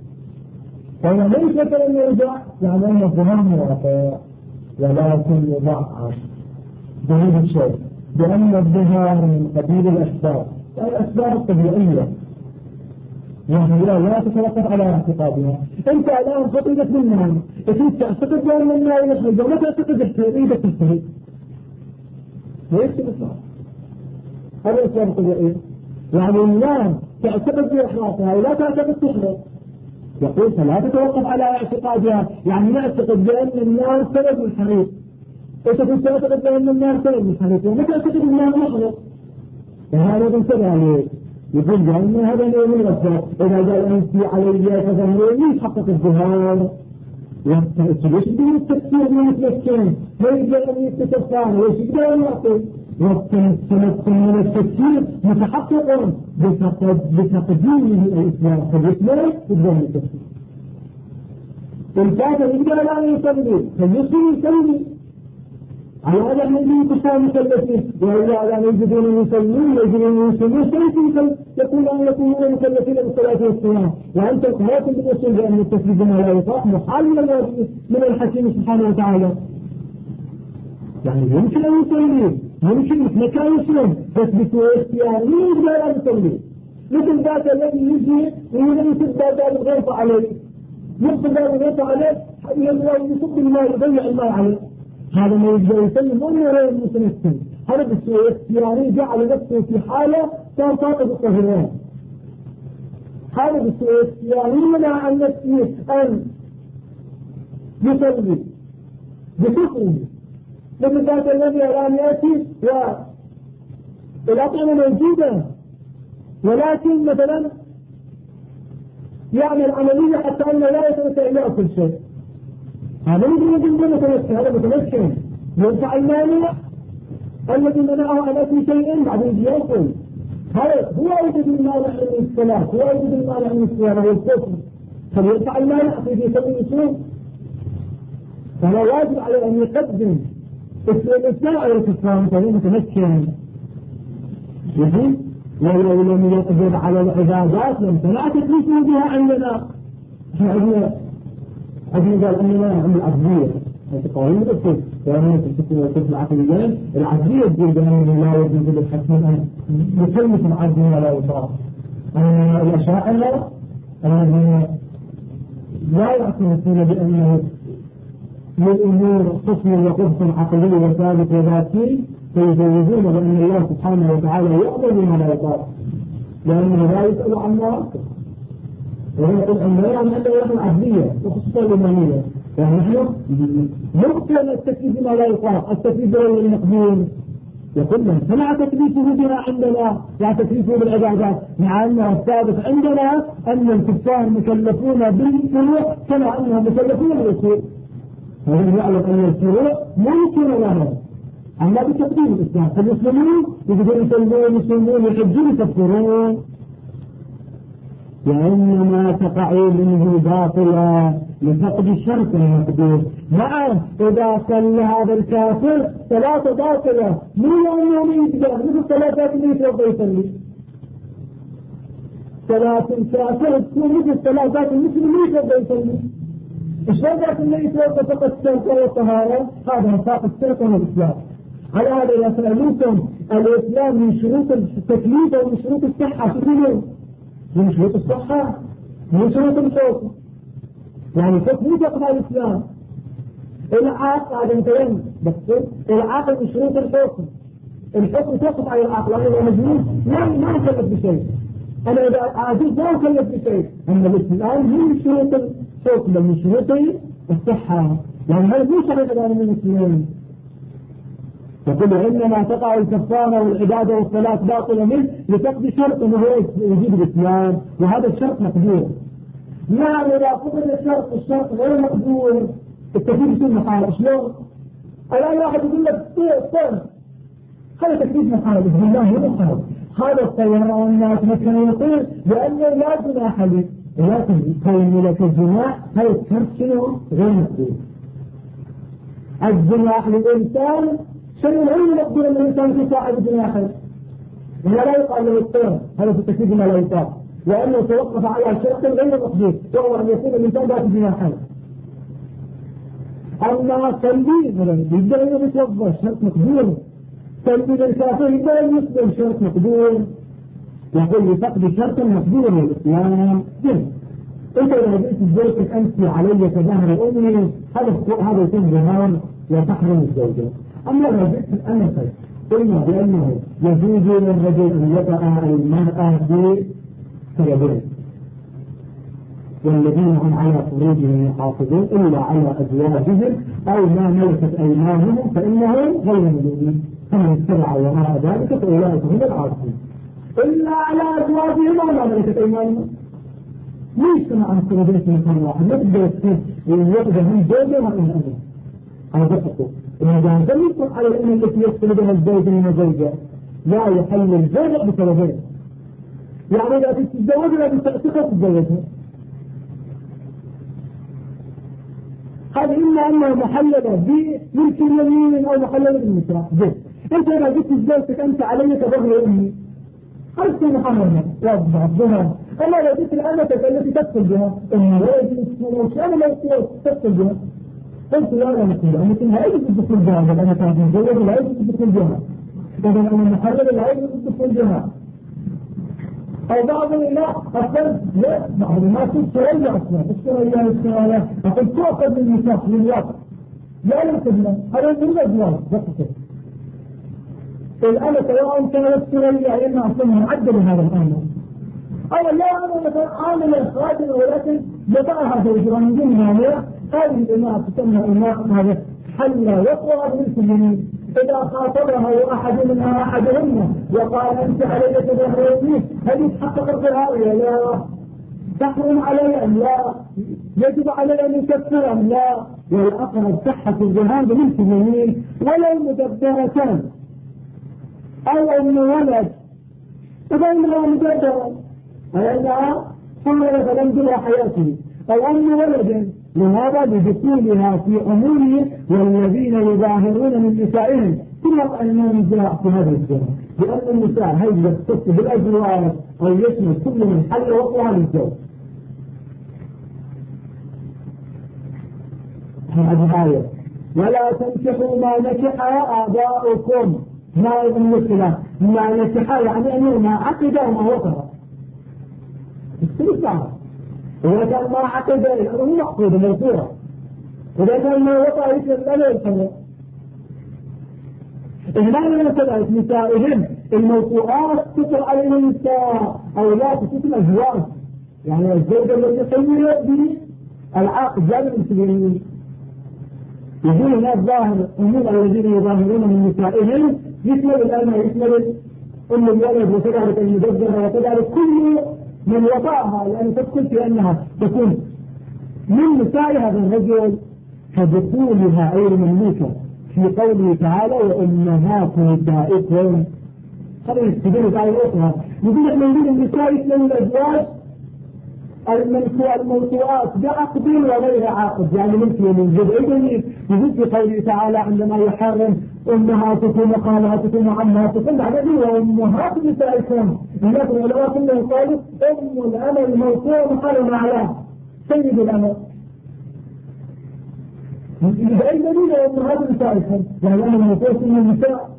Speaker 1: فإذا ليس أن يرجع يعني أن الظهار موقع ولكن يضعف دليل الشيء بأن الظهار من قبيل الأسباب الأسباب الطبيعية يعني لا تتوقف على اعتقادها انت الان خطيبة بالمال انت تعتقد بأن المال يخرج ولا تعتقد بحريدة الفريق ليش تبصر هذا الأسباب الطبيعية يعني الناس تعتقد بإحراقها ولا تعتقد تخرج يقول فلا تتوقف على اعتقادها يعني نعتقد بأن النار سبب الحريق انت كنت تعتقد بأن النار سبب الحريق وما تعتقد النار مخلق فهذا تنتبه عليك يقول لأن هذا اليوم الأسباب إذا جاء أنت علي فظهروني حقق الظهار ويشبه التفسير من التفسير ما يقدر أن يتكفر ويش يقدر أن يعطي والتمثل من التفسير متحقق بتقديمه الإسلام فالإسلام يقدر التفسير الكافر يقدر أن يصلي فالمسلم يصلي على هذا الذي كفار مكلفين وإلا على أن يجدون المسلمين يجدون المسلمين سيكون يقول أن يكونون مكلفين بالصلاة والصيام وأنت القرآن بالرسول بأن التسليم بما لا يطاق محال من الحكيم سبحانه وتعالى يعني يمكن أن يصلي يمكن مثل كان يسلم بس بسوء اختياري لا يصلي مثل ذاك الذي يجي ويريد يسد باب الغيط عليه يقصد باب الغيط عليه يصب الماء يضيع الماء عليه هذا ما يقدر يسلم ولا غير متمكن هذا بالسوء اختياري جعل نفسه في حالة كان طاقة الطهران هذا بالسوء اختياري منع عن نفسه أن يصلي بكفره مثل ذات الذي الآن يأتي والأطعمة موجودة ولكن مثلا يعمل عملية حتى أنه لا يتمكن إلى كل شيء هذا يجب أن متمكن هذا متمكن يرفع المانع الذي منعه عن أكل شيء بعدين يأكل هذا هو يجب المانع من الصلاة هو يجب المانع من الصلاة وهو الكفر فليرفع المانع في سبيل السوء فهو واجب عليه أن يقدم الإسلام على الإسلام فهو متمكن يجب ولو لم يقدر على العبادات لم تنع تكليفه بها عندنا أجل قال أننا عند العبدية قوانين الأسل قوانين الأسل العقليين العبدية تقول بأنه لا يجوز للحكم أن يكلف العبد ولا يطاع الأشاعرة الذين لا يعترفون بأنه للأمور حسن وقبح عقلي وثابت وذاتي فيجوزون بأن الله سبحانه وتعالى يأمر بما لا يطاق لأنه لا يسأل عما أكثر ويقول أن لا يعني أنه يكون عدلية وخصوصا الإمامية يعني نحن ممكن التكليف بما لا يطاق التكليف غير المقدور يقول لهم فمع تكليفه بما عندنا مع تكليفه بالعبادات مع أنه الثابت عندنا أن الكفار مكلفون بالفروع كما أنهم مكلفون بالأصول وهم يعلم أن الفروع ممكن لهم أما بتقديم الإسلام فالمسلمين يقدرون يسلمون يحجون يكفرون وإنما تقع منه باطلا لفقد الشرط المقدور نعم إذا صلى هذا الكافر صلاة باطلة مو لأنه يتجاه مثل صلاة اللي يتوضى يصلي صلاة الكافر تكون مثل صلاة المسلم اللي يتوضى يصلي الشرط اللي يتوضى فقط الشرط والطهارة هذا فاقد الشرط والإسلام على هذا إذا سألوكم الإسلام من شروط التكليف أو من شروط الصحة تقولون من شروط الصحة من شروط الحكم يعني حكم يقضى الإسلام العاقل هذا انتين بس العاقل من شروط الحكم الحكم تقضى على العاقل لأنه مجنون ما يكلف بشيء أنا إذا عاجز ما يكلف بشيء أما الإسلام من شروط الحكم بل من شروط الصحة يعني هذا مو شرط الآن من الإسلام يقول إنما تقع الكفارة والعبادة والصلاة باطلة منه لتقضي شرط وهو وجود الإسلام وهذا الشرط مقدور نعم إذا قبل الشرط غير مقدور التكليف يصير محال شلون؟ الآن واحد يقول لك طير هذا تكليف محال بالله هو محال هذا الطيران الناس مثلا يطير لأنه لا جناح له ولكن كون لك الجناح هذا الشرط شنو؟ غير مقدور الجناح للإنسان شيء غير مقدور أن الإنسان في صاحب جناحه ولا لا يقال له الطير هذا في التكليف ما لا يطاق لأنه توقف على شرط غير مقدور وهو أن يكون الإنسان ذات جناحين أما تنبيه يبدأ أن يتوظف شرط مقدور تنبيه الكافر يبدأ أن يسلم شرط مقدور يقول لفقد شرط مقدور الإسلام أنت إذا جئت زوجتك أنت علي كظهر أمي هذا يكون ظهار وتحرم الزوجة أما إذا جئت الأنفة قلنا بأنه يجوز للرجل أن يقع المرأة بسببين والذين هم على فروجهم يحافظون إلا على أزواجهم أو ما ملكت أيمانهم فإنهم غير ملومين فمن اتبع وراء ذلك فأولئك هم العاصون إلا على أزواجهم أو ما ملكت أيمانهم ليش كما عن فروجين مكان واحد لا تقدر يقضى هم زوجة وإن أمر هذا فقط إذا لم يكن على الأمر التي يقتل بها الزوج من زوجة لا يحل الزوج بسببين يعني إذا تتزوج لا تتزوجها هذا إما أنها محللة بملك اليمين أو محللة بالنساء أنت إذا جئت زوجتك أنت علي كظهر أمي هل تكون محرمة واضحة بها أما لو جئت الأمتك التي تدخل بها أمي ولا يجب أنا لا تدخل بها قلت لا نقول أن لا يجب الدخول بها أنا كانت مزوجة لا يجب الدخول بها إذا أنا محرمة لا يجب الدخول بها أو بعض لا أصلا لا بعض ما كنت سريع أصلا السريع السريع أقول تؤخذ من النساء للوقت لا يمكن هذا من الأزواج بقصة الآن سواء كانت سريع لأن أصلا معدل هذا الأمر أو لا أنا مثلا عامل خادم ولكن يضعها في الجرانجين هذه هذه الإماء تسمى إماء هذا حل وقوع بالسجنين إذا خاطبها أحد منها أحدهن وقال أنت علي كظهر أمي هل يتحقق الظهار لا تحرم علي أم لا يجب علي أن يكفر أم لا والأقرب صحة الظهار بالسجنين ولو مدبرة أو أم ولد إذا إنها مدبرة فإنها حمل فلم ترى حياته أو أم ولد لهذا بدخولها في عمومه والذين يظاهرون من نسائهم كلهم أنهم جاء في هذا الزمن لأن النساء هل يختص بالأزواج أو يشمل كل من حل وقوع للزوج هذه آية ولا تنكحوا ما نكح آباؤكم ما المثلة ما نكح يعني أنه ما عقد وما وقع السلسة إذا كان ما عقد الأمر مقصود موضوع إذا كان ما وقع يسلم لا يلحظه. إهمال المتبعة نسائهم الموضوعات تطلع عليهم النساء أو لا تكون أزواج، يعني الزوجة التي تسوي به العاقد جانب المسلمين. يقول هنا الظاهر أمور الذين يظاهرون من نسائهم يشمل الأمة يشمل أم الولد وتجعلك المجدرة وتجعلك كل من وطأها، لأن تدخل في أنها تكون من نساء هذا الرجل كدخولها أي المملوكة في قوله تعالى وأمهات نسائكم. هذا يستدل على الأخرى يقول لك من النساء يشمل الأزواج الموضوعات بعقد وغير عقد، يعني ملك من جد. يقول في قوله تعالى عندما يحرم أمهاتكم وخالاتكم وعماتكم بعد ذلك وأمهات نسائكم، هناك العلماء كلهم قالوا أم الأمر الموضوع محرم على سيد الأمر. بأي دليل أمهات نسائكم؟ يعني الأمر الموضوع من النساء،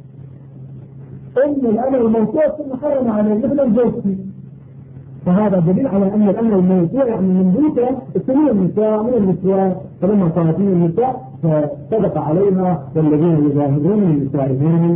Speaker 1: أم الأمر الموضوع محرم عليه مثل الزوجتي. فهذا دليل على أن الأمر الموضوع يعني من ذلك السنين النساء من النساء، فلما كانت من النساء فصدق عليها والذين يظاهرون من نسائهم.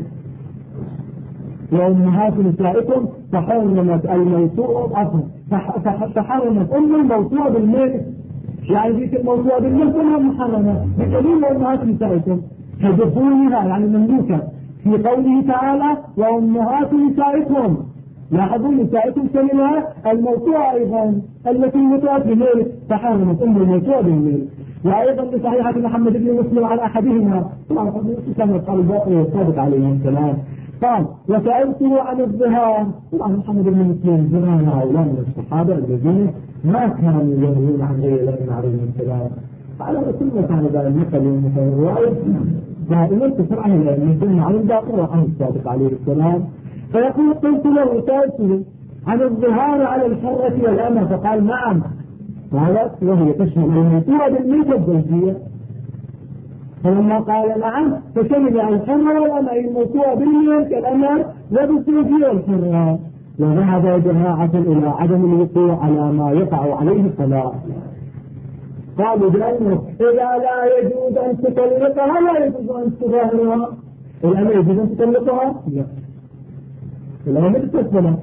Speaker 1: وأمهات نسائكم فحرمت الموضوع فحرمت أم الموضوع بالملك، يعني ذيك الموضوع بالملك كلها محرمة بدليل أمهات نسائكم كدخولها يعني مملوكة في قوله تعالى وأمهات نسائكم. لاحظوا نسائكم كلمة الموضوع أيضا التي وطئت بالملك فحرمت أم الموضوع بالملك. وأيضا بصحيحة محمد بن مسلم عن أحدهما طبعا كان القلب صادق عليه السلام قال وسألته عن الظهار. طبعا محمد بن مسلم زمان هؤلاء من الصحابة الذين ما كانوا يظهرون عن غير الله عليه السلام، على كل كان ذا المثل والرواية دائما تسرع من عن الباقر عن الصادق عليه السلام. فيقول قلت له سألته عن الظهار على الحرة والأمة فقال نعم، قالت وهي تشمل الموضوع بالملك الزوجية. فلما قال نعم فشمل الحرة والأمة الموضوع بالملك الأمة وبالزوجية والحرة. وذهب جماعة إلى عدم الوقوع على ما يقع عليه الطلاق، قالوا بأنه إذا لا يجوز أن تطلقها لا يجوز أن تظاهرها. الأمة يجوز أن تطلقها؟ لا، الأمة تتسلم.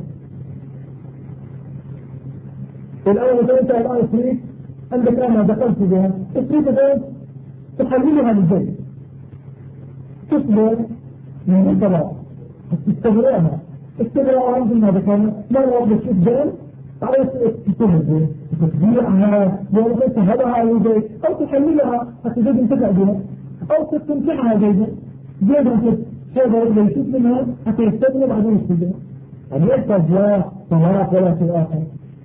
Speaker 1: الأول أنت الآن تريد عندك أنا دخلت بها تريد بها تحللها للبيت تصبر من الطلاق تستغرقها عند ما ذكرنا مرة واحدة تشوف جرم على تتهزه تتبيعها ولا تهبها للبيت أو تحللها حتى زيد انتفع بها أو تستمتعها زيدا هذا اللي يشوف منها حتى يستغرق بعدين يستغرق. يعني يحتاج لا طلاق ولا شيء آخر.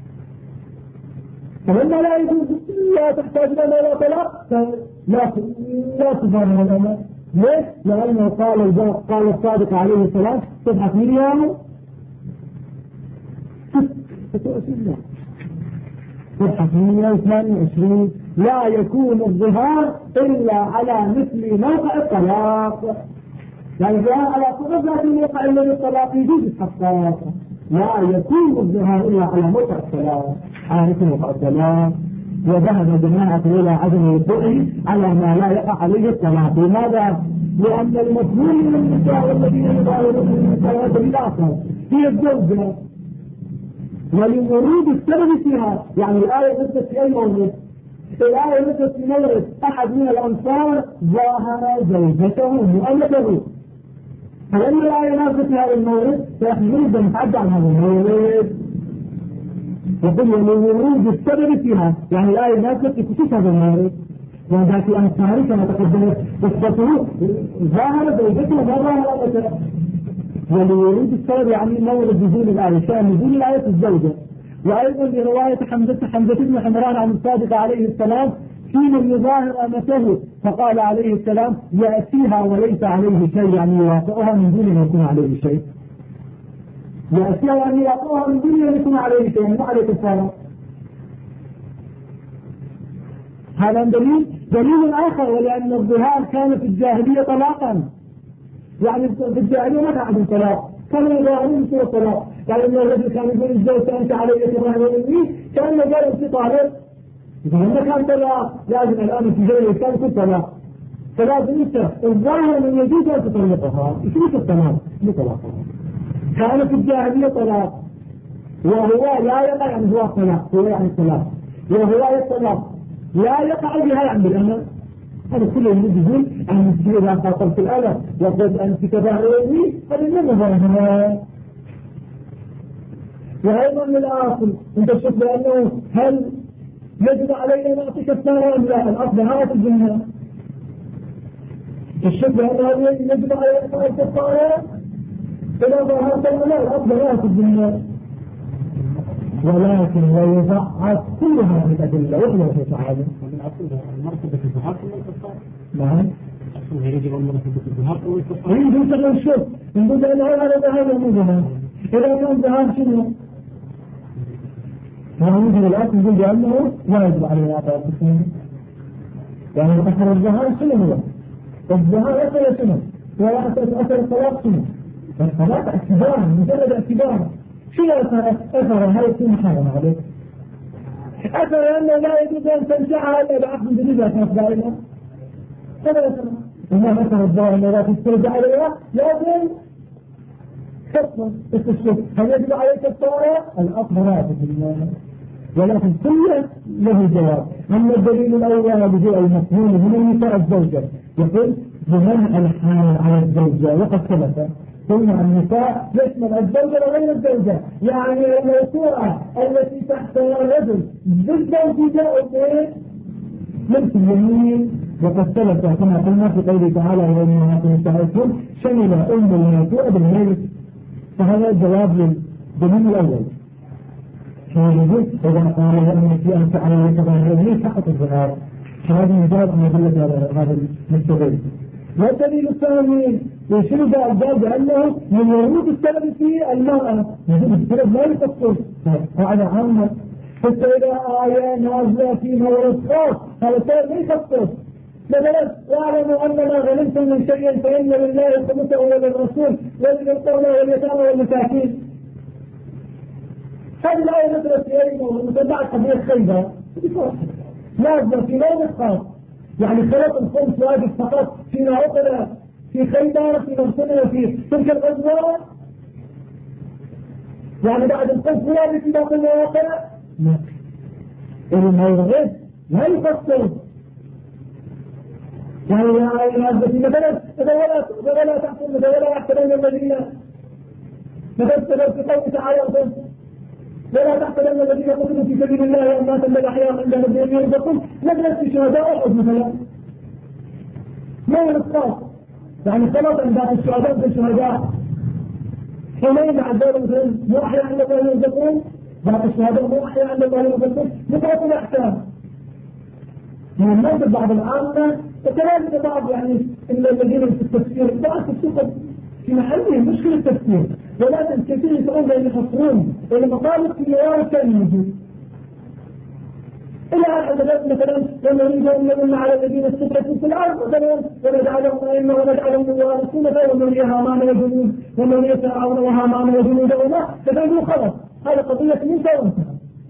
Speaker 1: فلما لا يجوز لا تحتاج لنا لا طلاق لا تظاهر الأمر. ليش؟ لأنه قال الصادق عليه السلام تبحث مريم تبحث مريم 28 لا يكون الظهار إلا على مثل موقع الطلاق. يعني الظهار على طرف الموقع الذي الطلاق يجوز الحقاق، لا يكون الظهار إلا على موقع الطلاق على مثل موقع الطلاق. وذهب جماعة إلى عدم الوقوع على ما لا يقع عليه الطلاق. لماذا؟ لأن المفهوم من النساء والذين يظاهرون من النساء بالآخر هي الزوجة، ولورود السبب فيها. يعني الآية نزلت في أي مورد؟ الآية نزلت في مورد أحد من الأنصار ظاهر زوجته مؤلفه، فلما الآية نزلت في هذا المورد فيحمل نتعدى عن هذا المورد. يقول ولورود السبب فيها، يعني الآية نزلت في خصوص هذا المورد. وذا في أنصاري كما تقدمت قصته ظاهر زوجته ما ظاهر أبدا. ولورود السبب يعني مورد نزول الآية، شأن نزول الآية في الزوجة. وأيضا لرواية حمزة بن حمران عن الصادق عليه السلام في من يظاهر أمته فقال عليه السلام يأتيها وليس عليه شيء، يعني يواطئها من دون أن يكون عليه شيء. يأتيها يعني يواطئها من دون أن يكون عليه شيء، يعني ما عليه كفارة. هذا دليل آخر، ولأن الظهار كان في الجاهلية طلاقا. يعني في الجاهلية ما كان عندهم طلاق، كانوا يظاهرون بصورة طلاق. يعني الذي كان يقول الزوج أنت علي كظاهر مني كأنه قال انت طالب، إذا ما كان طلاق لازم الآن في جيل الإسلام يكون طلاق، فلازم أنت الظاهر من يجوز أن تطلقها. شو الطلاق؟ مو طلاقها. كانت الجاهلية طلاق وهو لا يقع، يعني هو طلاق، هو يعني طلاق وهو الطلاق لا يقع بها يعني بالأمر. هذا كله يقول أنت إذا خاطبت الألم وقلت أنت تباهيني هذا من مظاهرها. وأيضا من الآخر أنت تشوف بأنه هل يجب علينا نعطي كفارة أم لا؟ الأصل هذا الجنة تشوف بأنه يجب علينا نعطي كفارة إذا ظهرت لا، الأصل هذا الجنة. ولكن ويضعف كل هذه الأدلة وإحنا في تعالى
Speaker 2: المرتبة الظهار ثم الكفارة.
Speaker 1: نعم.
Speaker 2: أصلا يجب المرتبة الظهار ثم الكفارة.
Speaker 1: يجب أن نشوف نقول أن هذا ظهار مو ظهار. إذا كان ظهار شنو؟ يعني الآن نقول بأنه لا يجب علينا أداء التسليم. يعني أثر الظهار شنو هو؟ الظهار أثر شنو؟ ولا أثر الطلاق شنو؟ الطلاق اعتبار، مجرد اعتبار. شو أثر هاي يكون محرم عليك؟ أثر أنه لا يجوز أن تنجعها إلا بعقد جديد أثناء دائما. هذا أثر. إنما أثر الظاهر أنه لا تسترجع عليها لازم كفر التشريك. هل يجب عليك كفارة؟ الأصل راتب الله، ولكن كله له جواب. أما الدليل الأول بجوء المفهوم من النساء الزوجة يقول بمنع الحال على الزوجة، وقد ثبت ثم النساء يشمل الزوجة وغير الزوجة، يعني الموسوعة التي تحت الرجل بالزوجة ملك اليمين. وقد ثبت كما قلنا في قوله تعالى وإنها في نسائكم شمل الموسوعة بالملك. فهذا الجواب للدليل الأول. فيجب إذا قال أن في أن تعالى يتظاهرني فقط الظهار، فهذا مجرد أن يدل على هذا المستدل. والدليل الثاني يشير الباب بأنه من ورود السبب في المرأة، يجب السبب لا يفصل قاعدة عامة. فإذا آية نازلة في مورد خاص هذا السبب لا يفصل. مثلا واعلموا أن ما غنمتم من شيء فإن لله خمسه وللرسول ولذي القربى واليتامى والمساكين. هذه الآية نزلت في أي موضوع متبعة قضية خيبة نازلة في مورد خاص، يعني خلق الخمس واجب فقط فيما عقل في خيبة في مرسلة وفي تلك الغزوة، يعني بعد الخمس واجب في باقي المواقع. المورد لا يفصل. يعني مثلا ولا تحصل ولا يحتلون المدينة مثلا في قوله تعالى ولا تحتلون الذين قتلوا في سبيل الله أمواتا بل أحياء عند ربهم يرزقون. نزلت في شهداء أحد مثلا مورد خاص، يعني خلاص عند الشهداء في الشهداء حينئذ عذاب مثلا مو أحياء عند الله يرزقون، بعض الشهداء مو أحياء عند الله يرزقون. مثل الأحكام من الناس بعض العامة وكذلك بعض يعني إلا الذين في التفسير بعض السقط في محله مشكلة التفسير، ولكن كثير يسألون بأن يحصرون إلى مطالب في موارد كان موجود إلى أن مثلا لما نريد أن نمن على الذين استضعفوا في الأرض مثلا ونجعلهم أئمة ونجعلهم وارثين ونريها هامان وجنود ونري فرعون وهامان وجنودهما فكانوا خلص هذه قضية منك وانتهى.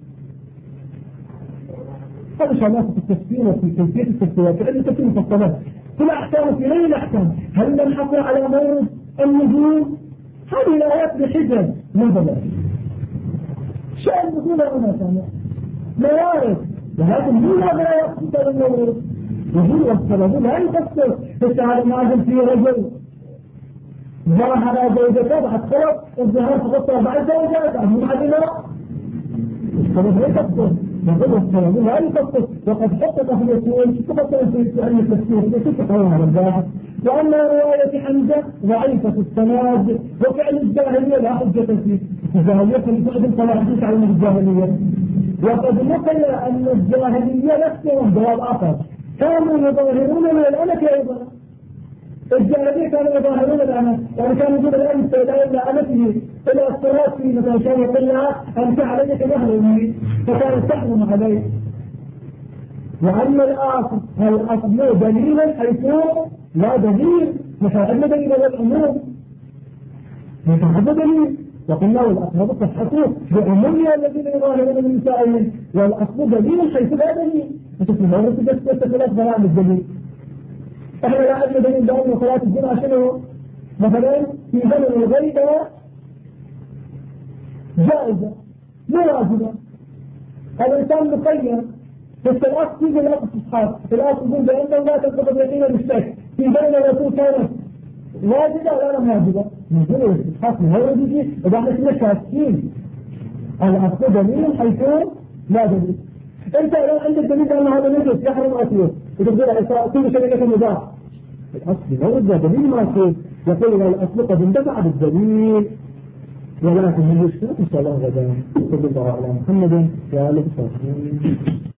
Speaker 1: هذا شغلات في التفسير وفي كيفية التفسير كأن تكون مفصلات كل أحكام في غير الأحكام. هل ننحصر على مورد النجوم؟ هذه الآيات بحجج نزلت شأن نزول هنا موارد، ولكن مين هذا لا يخصص المورد؟ يقول والسبب لا يخصص. فالتعالى نازل في رجل ظهر زوجته بعد خلق الظهار فقط 4 زوجات هم عدنا السبب لا يخصص. يقول والسبب لا يخصص. وقد حقق في اليسوع فقط في علم التفسير يتفق على الباحث. وأما رواية حمزة ضعيفة السناد وفعل الجاهلية لا حجة فيه. الجاهلية فلسعد فلا حديث عن الجاهلية. وقد نقل أن الجاهلية نفسهم جواب آخر كانوا يظاهرون من الأمة أيضا. الجاهلية كانوا يظاهرون الأمة، يعني كانوا يقول الأمة إلى أمته إلى الصلاة في مثلا كان يقول لها أنت عليك يهرمي فكانت تحرم عليه. وأما الأصل دليلا حيث لا دليل، مش عندنا دليل على العموم، مش عندنا دليل وقلنا والأقرب صحته بعموم الذين يظاهرون من نسائهم، والأصل دليل حيث لا دليل. مثل ما هو ثلاث برامج الدليل. احنا لا عندنا دليل دائما وصلاة الجمعة شنو؟ مثلا في بلد الغيبة جائزة مو واجبة. الإنسان مقيم، بس الأصل يقول الأصل الصحاب، الأصل يقول بأنه لا تنقض اليقين بالشك، في بلد الرسول كانت واجبة ولا واجبة؟ نقول الإسحاق من هو يجي إذا احنا كنا شاكين. الأصل دليل حيث لا دليل. أنت لو عندك دليل أن هذا نجس يحرم أكله وتقول كل شركة مباح. الأصل لو إذا دليل ما فيه يقول الأصل قد اندفع بالدليل، ولكن من يشترك إن شاء الله غدا. صلى الله على محمد وآله وصحبه.